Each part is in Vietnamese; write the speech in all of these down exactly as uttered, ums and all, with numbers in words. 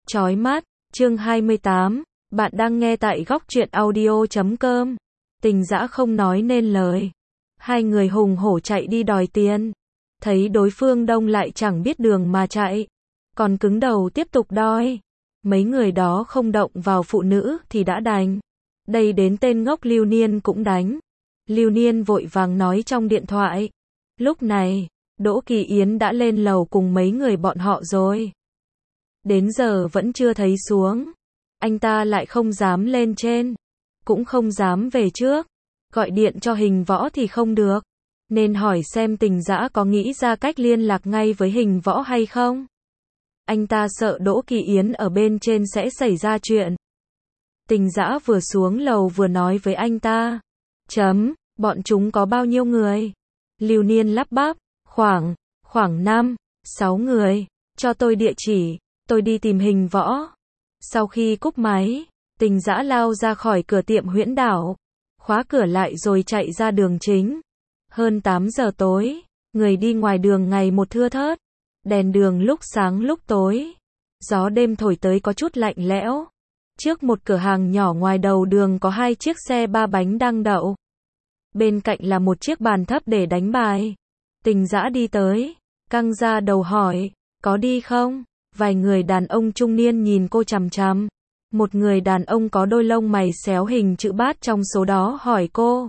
Chói mắt, chương hai mươi tám, bạn đang nghe tại góc truyện audio chấm com. Tình dã không nói nên lời. Hai người hùng hổ chạy đi đòi tiền. Thấy đối phương đông lại chẳng biết đường mà chạy. Còn cứng đầu tiếp tục đòi. Mấy người đó không động vào phụ nữ thì đã đành. Đây đến tên ngốc Lưu Niên cũng đánh. Lưu Niên vội vàng nói trong điện thoại. Lúc này, Đỗ Kỳ Yến đã lên lầu cùng mấy người bọn họ rồi. Đến giờ vẫn chưa thấy xuống. Anh ta lại không dám lên trên. Cũng không dám về trước. Gọi điện cho Hình Võ thì không được. Nên hỏi xem Tình Dã có nghĩ ra cách liên lạc ngay với Hình Võ hay không. Anh ta sợ Đỗ Kỳ Yến ở bên trên sẽ xảy ra chuyện. Tình Dã vừa xuống lầu vừa nói với anh ta. Chấm, bọn chúng có bao nhiêu người? Lưu Niên lắp bắp. Khoảng, khoảng năm, sáu người. Cho tôi địa chỉ, tôi đi tìm Hình Võ. Sau khi cúp máy, Tình Dã lao ra khỏi cửa tiệm Huyễn Đảo. Khóa cửa lại rồi chạy ra đường chính. Hơn tám giờ tối, người đi ngoài đường ngày một thưa thớt. Đèn đường lúc sáng lúc tối. Gió đêm thổi tới có chút lạnh lẽo. Trước một cửa hàng nhỏ ngoài đầu đường có hai chiếc xe ba bánh đang đậu. Bên cạnh là một chiếc bàn thấp để đánh bài. Tình Dã đi tới, căng ra đầu hỏi, có đi không? Vài người đàn ông trung niên nhìn cô chằm chằm. Một người đàn ông có đôi lông mày xéo hình chữ bát trong số đó hỏi cô.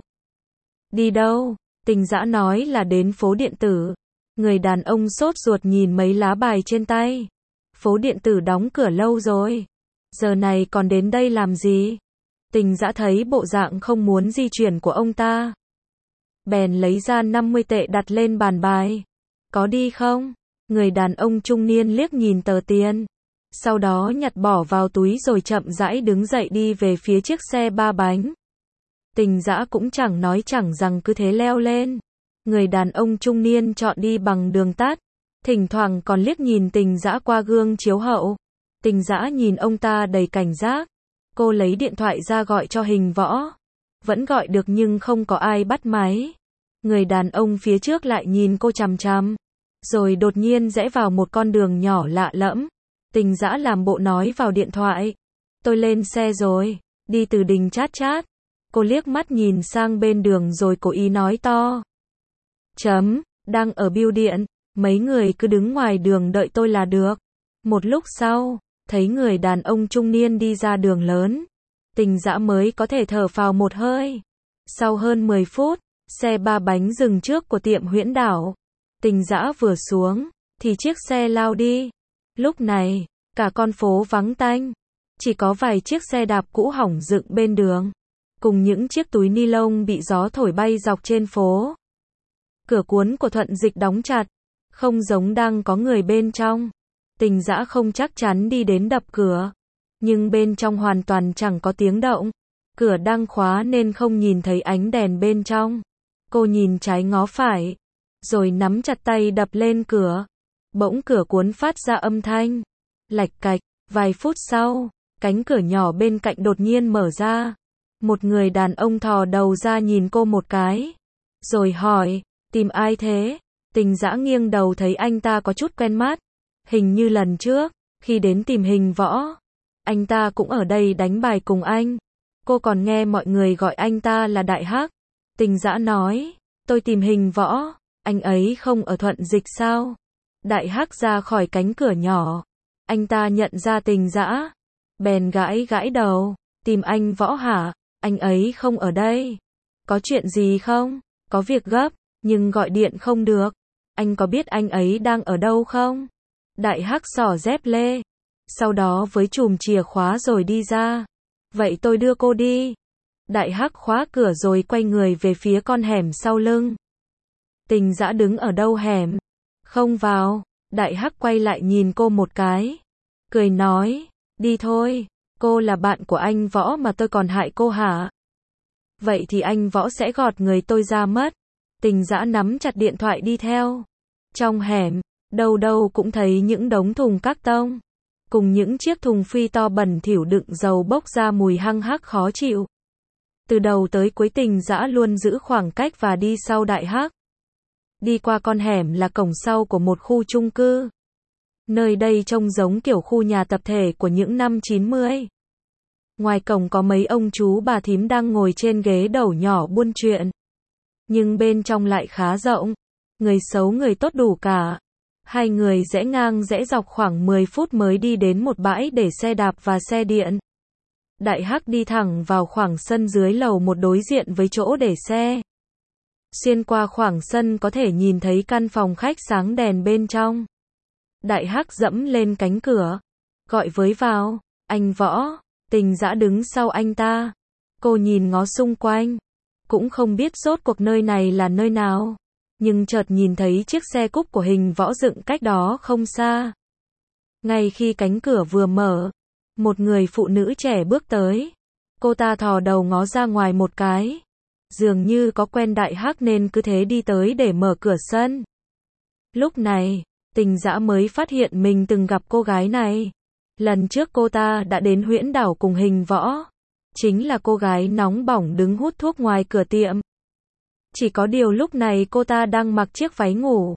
Đi đâu? Tình Dã nói là đến phố điện tử. Người đàn ông sốt ruột nhìn mấy lá bài trên tay. Phố điện tử đóng cửa lâu rồi. Giờ này còn đến đây làm gì? Tình Dã thấy bộ dạng không muốn di chuyển của ông ta. Bèn lấy ra năm mươi tệ đặt lên bàn bài. Có đi không? Người đàn ông trung niên liếc nhìn tờ tiền. Sau đó nhặt bỏ vào túi rồi chậm rãi đứng dậy đi về phía chiếc xe ba bánh. Tình Dã cũng chẳng nói chẳng rằng cứ thế leo lên. Người đàn ông trung niên chọn đi bằng đường tắt. Thỉnh thoảng còn liếc nhìn Tình Dã qua gương chiếu hậu. Tình Dã nhìn ông ta đầy cảnh giác. Cô lấy điện thoại ra gọi cho Hình Võ. Vẫn gọi được nhưng không có ai bắt máy. Người đàn ông phía trước lại nhìn cô chằm chằm. Rồi đột nhiên rẽ vào một con đường nhỏ lạ lẫm. Tình Dã làm bộ nói vào điện thoại. Tôi lên xe rồi, đi từ Đình Chát Chát. Cô liếc mắt nhìn sang bên đường rồi cố ý nói to. Chấm, đang ở bưu điện, mấy người cứ đứng ngoài đường đợi tôi là được. Một lúc sau, thấy người đàn ông trung niên đi ra đường lớn. Tình Dã mới có thể thở phào một hơi. Sau hơn mười phút, xe ba bánh dừng trước của tiệm Huyễn Đảo. Tình Dã vừa xuống, thì chiếc xe lao đi. Lúc này, cả con phố vắng tanh. Chỉ có vài chiếc xe đạp cũ hỏng dựng bên đường. Cùng những chiếc túi ni lông bị gió thổi bay dọc trên phố. Cửa cuốn của Thuận Dịch đóng chặt. Không giống đang có người bên trong. Tình Dã không chắc chắn đi đến đập cửa. Nhưng bên trong hoàn toàn chẳng có tiếng động. Cửa đang khóa nên không nhìn thấy ánh đèn bên trong. Cô nhìn trái ngó phải. Rồi nắm chặt tay đập lên cửa. Bỗng cửa cuốn phát ra âm thanh. Lạch cạch, vài phút sau, cánh cửa nhỏ bên cạnh đột nhiên mở ra. Một người đàn ông thò đầu ra nhìn cô một cái. Rồi hỏi, tìm ai thế? Tình Dã nghiêng đầu thấy anh ta có chút quen mắt. Hình như lần trước, khi đến tìm Hình Võ. Anh ta cũng ở đây đánh bài cùng anh. Cô còn nghe mọi người gọi anh ta là Đại Hắc. Tình Dã nói, tôi tìm Hình Võ. Anh ấy không ở Thuận Dịch sao? Đại Hắc ra khỏi cánh cửa nhỏ. Anh ta nhận ra Tình Dã. Bèn gãi gãi đầu. Tìm anh Võ hả? Anh ấy không ở đây. Có chuyện gì không? Có việc gấp, nhưng gọi điện không được. Anh có biết anh ấy đang ở đâu không? Đại Hắc xỏ dép lê. Sau đó với chùm chìa khóa rồi đi ra. Vậy tôi đưa cô đi. Đại Hắc khóa cửa rồi quay người về phía con hẻm sau lưng. Tình Dã đứng ở đâu hẻm? Không vào. Đại Hắc quay lại nhìn cô một cái. Cười nói, đi thôi. Cô là bạn của anh Võ mà tôi còn hại cô hả? Vậy thì anh Võ sẽ gọt người tôi ra mất. Tình Dã nắm chặt điện thoại đi theo. Trong hẻm, đâu đâu cũng thấy những đống thùng các tông. Cùng những chiếc thùng phi to bẩn thỉu đựng dầu bốc ra mùi hăng hắc khó chịu. Từ đầu tới cuối Tình Dã luôn giữ khoảng cách và đi sau Đại Hắc. Đi qua con hẻm là cổng sau của một khu chung cư. Nơi đây trông giống kiểu khu nhà tập thể của những năm chín mươi. Ngoài cổng có mấy ông chú bà thím đang ngồi trên ghế đầu nhỏ buôn chuyện. Nhưng bên trong lại khá rộng. Người xấu người tốt đủ cả. Hai người rẽ ngang rẽ dọc khoảng mười phút mới đi đến một bãi để xe đạp và xe điện. Đại Hắc đi thẳng vào khoảng sân dưới lầu một đối diện với chỗ để xe. Xuyên qua khoảng sân có thể nhìn thấy căn phòng khách sáng đèn bên trong. Đại Hắc dẫm lên cánh cửa, gọi với vào, anh Võ. Tình Dã đứng sau anh ta. Cô nhìn ngó xung quanh, cũng không biết rốt cuộc nơi này là nơi nào, nhưng chợt nhìn thấy chiếc xe cúp của Hình Võ dựng cách đó không xa. Ngay khi cánh cửa vừa mở, một người phụ nữ trẻ bước tới. Cô ta thò đầu ngó ra ngoài một cái, dường như có quen Đại Hắc nên cứ thế đi tới để mở cửa sân. Lúc này, Tình Dã mới phát hiện mình từng gặp cô gái này. Lần trước cô ta đã đến Huyễn Đảo cùng Hình Võ. Chính là cô gái nóng bỏng đứng hút thuốc ngoài cửa tiệm. Chỉ có điều lúc này cô ta đang mặc chiếc váy ngủ.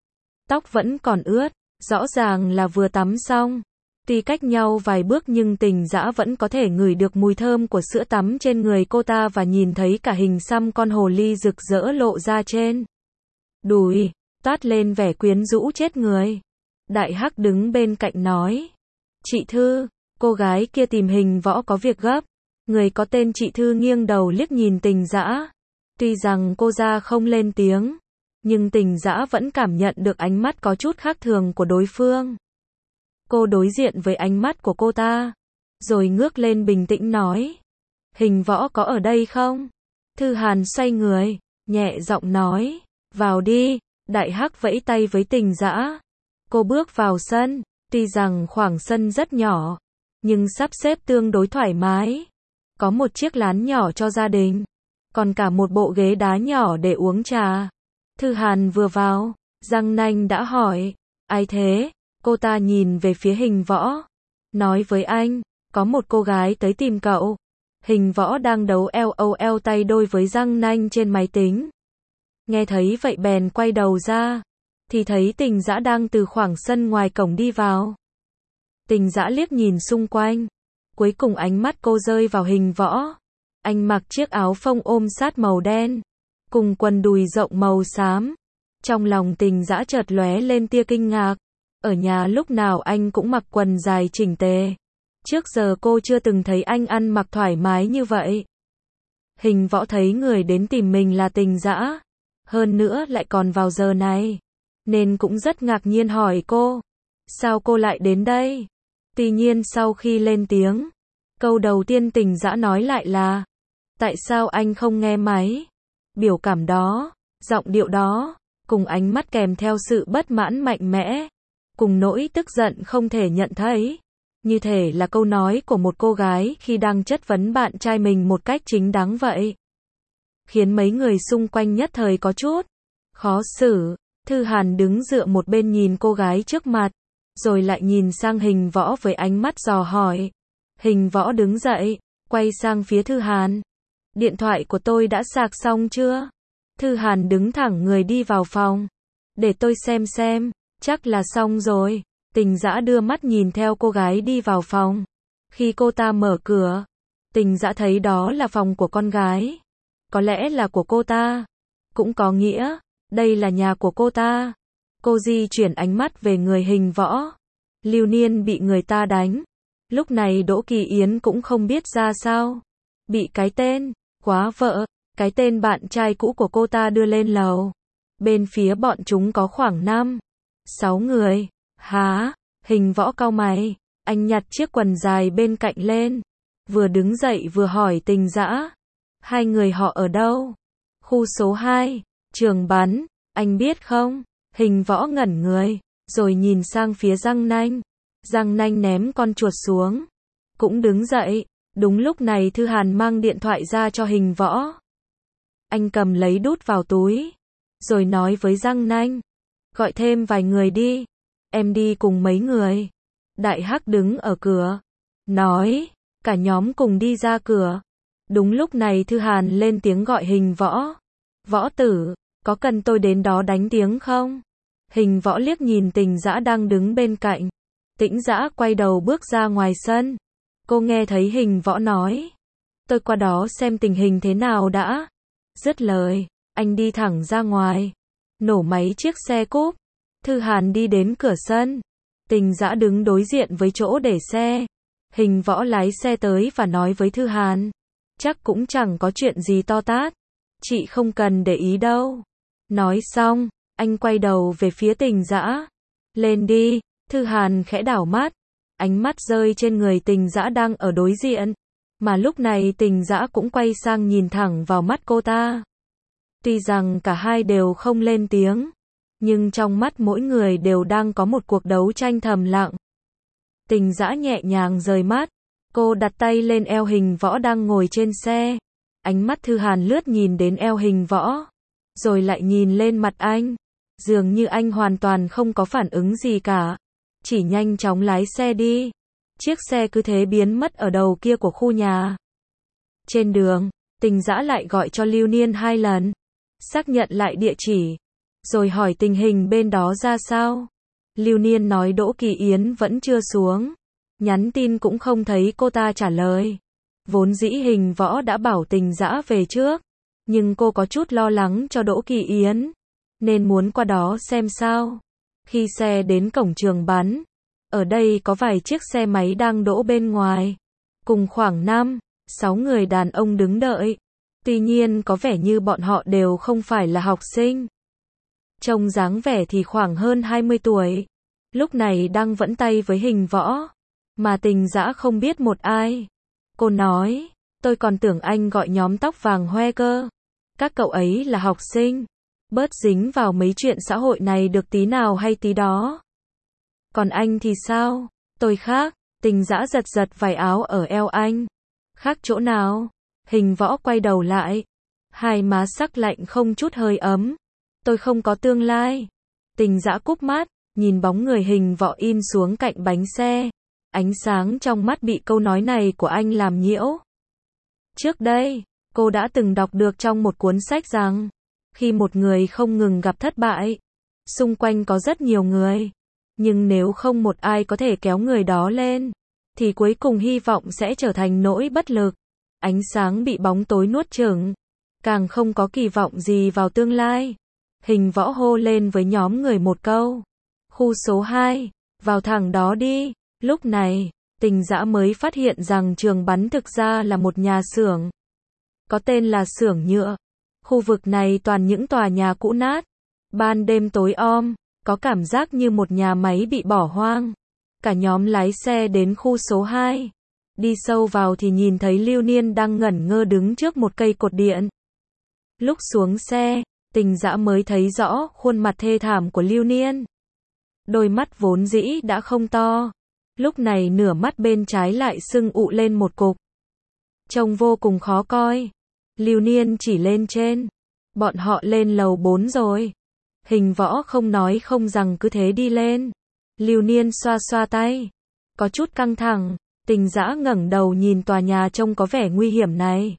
Tóc vẫn còn ướt, rõ ràng là vừa tắm xong. Tuy cách nhau vài bước nhưng Tình Dã vẫn có thể ngửi được mùi thơm của sữa tắm trên người cô ta và nhìn thấy cả hình xăm con hồ ly rực rỡ lộ ra trên đùi, toát lên vẻ quyến rũ chết người. Đại Hắc đứng bên cạnh nói. Chị Thư, cô gái kia tìm Hình Võ có việc gấp. Người có tên chị Thư nghiêng đầu liếc nhìn Tình Dã. Tuy rằng cô ra không lên tiếng, nhưng Tình Dã vẫn cảm nhận được ánh mắt có chút khác thường của đối phương. Cô đối diện với ánh mắt của cô ta, rồi ngước lên bình tĩnh nói. Hình Võ có ở đây không? Thư Hàn xoay người, nhẹ giọng nói. Vào đi. Đại Hắc vẫy tay với Tình Dã. Cô bước vào sân, tuy rằng khoảng sân rất nhỏ, nhưng sắp xếp tương đối thoải mái. Có một chiếc lán nhỏ cho gia đình, còn cả một bộ ghế đá nhỏ để uống trà. Thư Hàn vừa vào, Giang Nanh đã hỏi. Ai thế? Cô ta nhìn về phía Hình Võ. Nói với anh, có một cô gái tới tìm cậu. Hình Võ đang đấu eo âu eo tay đôi với Giang Nanh trên máy tính. Nghe thấy vậy bèn quay đầu ra, thì thấy Tình Dã đang từ khoảng sân ngoài cổng đi vào. Tình Dã liếc nhìn xung quanh, cuối cùng ánh mắt cô rơi vào Hình Võ. Anh mặc chiếc áo phông ôm sát màu đen, cùng quần đùi rộng màu xám. Trong lòng Tình Dã chợt lóe lên tia kinh ngạc. Ở nhà lúc nào anh cũng mặc quần dài chỉnh tề. Trước giờ cô chưa từng thấy anh ăn mặc thoải mái như vậy. Hình Võ thấy người đến tìm mình là Tình Dã, hơn nữa lại còn vào giờ này, nên cũng rất ngạc nhiên hỏi cô. Sao cô lại đến đây? Tuy nhiên sau khi lên tiếng, câu đầu tiên Tình Dã nói lại là. Tại sao anh không nghe máy? Biểu cảm đó, giọng điệu đó, cùng ánh mắt kèm theo sự bất mãn mạnh mẽ, cùng nỗi tức giận không thể nhận thấy. Như thể là câu nói của một cô gái khi đang chất vấn bạn trai mình một cách chính đáng vậy. Khiến mấy người xung quanh nhất thời có chút khó xử. Thư Hàn đứng dựa một bên nhìn cô gái trước mặt, rồi lại nhìn sang Hình Võ với ánh mắt dò hỏi. Hình Võ đứng dậy, quay sang phía Thư Hàn. Điện thoại của tôi đã sạc xong chưa? Thư Hàn đứng thẳng người đi vào phòng. Để tôi xem xem, chắc là xong rồi. Tình Dã đưa mắt nhìn theo cô gái đi vào phòng. Khi cô ta mở cửa, Tình Dã thấy đó là phòng của con gái. Có lẽ là của cô ta. Cũng có nghĩa, đây là nhà của cô ta. Cô di chuyển ánh mắt về người Hình Võ. Lưu Niên bị người ta đánh. Lúc này Đỗ Kỳ Yến cũng không biết ra sao. Bị cái tên, quá vợ, cái tên bạn trai cũ của cô ta đưa lên lầu. Bên phía bọn chúng có khoảng năm, sáu người. Hả? Hình Võ cau mày. Anh nhặt chiếc quần dài bên cạnh lên, vừa đứng dậy vừa hỏi Tình Dã. Hai người họ ở đâu? Khu số hai, trường bắn, anh biết không? Hình Võ ngẩn người, rồi nhìn sang phía Giang Nanh. Giang Nanh ném con chuột xuống, cũng đứng dậy. Đúng lúc này Thư Hàn mang điện thoại ra cho Hình Võ. Anh cầm lấy đút vào túi, rồi nói với Giang Nanh. Gọi thêm vài người đi, em đi cùng mấy người. Đại Hắc đứng ở cửa, nói, cả nhóm cùng đi ra cửa. Đúng lúc này Thư Hàn lên tiếng gọi Hình Võ. Võ tử, có cần tôi đến đó đánh tiếng không? Hình võ liếc nhìn Tình Dã đang đứng bên cạnh. Tĩnh Dã quay đầu bước ra ngoài sân. Cô nghe thấy Hình võ nói. Tôi qua đó xem tình hình thế nào đã. Dứt lời, anh đi thẳng ra ngoài. Nổ máy chiếc xe cúp. Thư Hàn đi đến cửa sân. Tình Dã đứng đối diện với chỗ để xe. Hình võ lái xe tới và nói với Thư Hàn. Chắc cũng chẳng có chuyện gì to tát. Chị không cần để ý đâu. Nói xong, anh quay đầu về phía Tình Dã. Lên đi. Thư Hàn khẽ đảo mắt. Ánh mắt rơi trên người Tình Dã đang ở đối diện. Mà lúc này Tình Dã cũng quay sang nhìn thẳng vào mắt cô ta. Tuy rằng cả hai đều không lên tiếng, nhưng trong mắt mỗi người đều đang có một cuộc đấu tranh thầm lặng. Tình Dã nhẹ nhàng rời mắt. Cô đặt tay lên eo Hình võ đang ngồi trên xe. Ánh mắt Thư Hàn lướt nhìn đến eo Hình võ. Rồi lại nhìn lên mặt anh. Dường như anh hoàn toàn không có phản ứng gì cả. Chỉ nhanh chóng lái xe đi. Chiếc xe cứ thế biến mất ở đầu kia của khu nhà. Trên đường, Tình Dã lại gọi cho Lưu Niên hai lần. Xác nhận lại địa chỉ. Rồi hỏi tình hình bên đó ra sao. Lưu Niên nói Đỗ Kỳ Yến vẫn chưa xuống. Nhắn tin cũng không thấy cô ta trả lời. Vốn dĩ Hình võ đã bảo Tình Dã về trước. Nhưng cô có chút lo lắng cho Đỗ Kỳ Yến. Nên muốn qua đó xem sao. Khi xe đến cổng trường bắn. Ở đây có vài chiếc xe máy đang đỗ bên ngoài. Cùng khoảng năm, sáu người đàn ông đứng đợi. Tuy nhiên có vẻ như bọn họ đều không phải là học sinh. Trông dáng vẻ thì khoảng hơn hai mươi tuổi. Lúc này đang vẫn tay với Hình võ. Mà Tình Dã không biết một ai. Cô nói, tôi còn tưởng anh gọi nhóm tóc vàng hoe cơ. Các cậu ấy là học sinh. Bớt dính vào mấy chuyện xã hội này được tí nào hay tí đó. Còn anh thì sao? Tôi khác. Tình Dã giật giật vài áo ở eo anh. Khác chỗ nào? Hình võ quay đầu lại. Hai má sắc lạnh không chút hơi ấm. Tôi không có tương lai. Tình Dã cúp mắt, nhìn bóng người Hình võ in xuống cạnh bánh xe. Ánh sáng trong mắt bị câu nói này của anh làm nhiễu. Trước đây, cô đã từng đọc được trong một cuốn sách rằng, khi một người không ngừng gặp thất bại, xung quanh có rất nhiều người. Nhưng nếu không một ai có thể kéo người đó lên, thì cuối cùng hy vọng sẽ trở thành nỗi bất lực. Ánh sáng bị bóng tối nuốt chửng. Càng không có kỳ vọng gì vào tương lai. Hình võ hô lên với nhóm người một câu. Khu số hai, vào thẳng đó đi. Lúc này, Tình Dã mới phát hiện rằng trường bắn thực ra là một nhà xưởng. Có tên là xưởng nhựa. Khu vực này toàn những tòa nhà cũ nát. Ban đêm tối om, có cảm giác như một nhà máy bị bỏ hoang. Cả nhóm lái xe đến khu số hai. Đi sâu vào thì nhìn thấy Lưu Niên đang ngẩn ngơ đứng trước một cây cột điện. Lúc xuống xe, Tình Dã mới thấy rõ khuôn mặt thê thảm của Lưu Niên. Đôi mắt vốn dĩ đã không to. Lúc này nửa mắt bên trái lại sưng ụ lên một cục. Trông vô cùng khó coi. Lưu Niên chỉ lên trên. Bọn họ lên lầu bốn rồi. Hình võ không nói không rằng cứ thế đi lên. Lưu Niên xoa xoa tay. Có chút căng thẳng. Tình Dã ngẩng đầu nhìn tòa nhà trông có vẻ nguy hiểm này.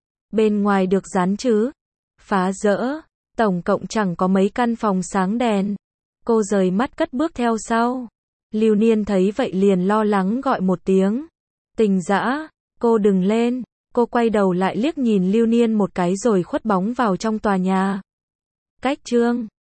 Bên ngoài được dán chữ phá rỡ. Tổng cộng chẳng có mấy căn phòng sáng đèn. Cô rời mắt cất bước theo sau. Lưu Niên thấy vậy liền lo lắng gọi một tiếng. Tình Dã, cô đừng lên. Cô quay đầu lại liếc nhìn Lưu Niên một cái rồi khuất bóng vào trong tòa nhà. Cách chương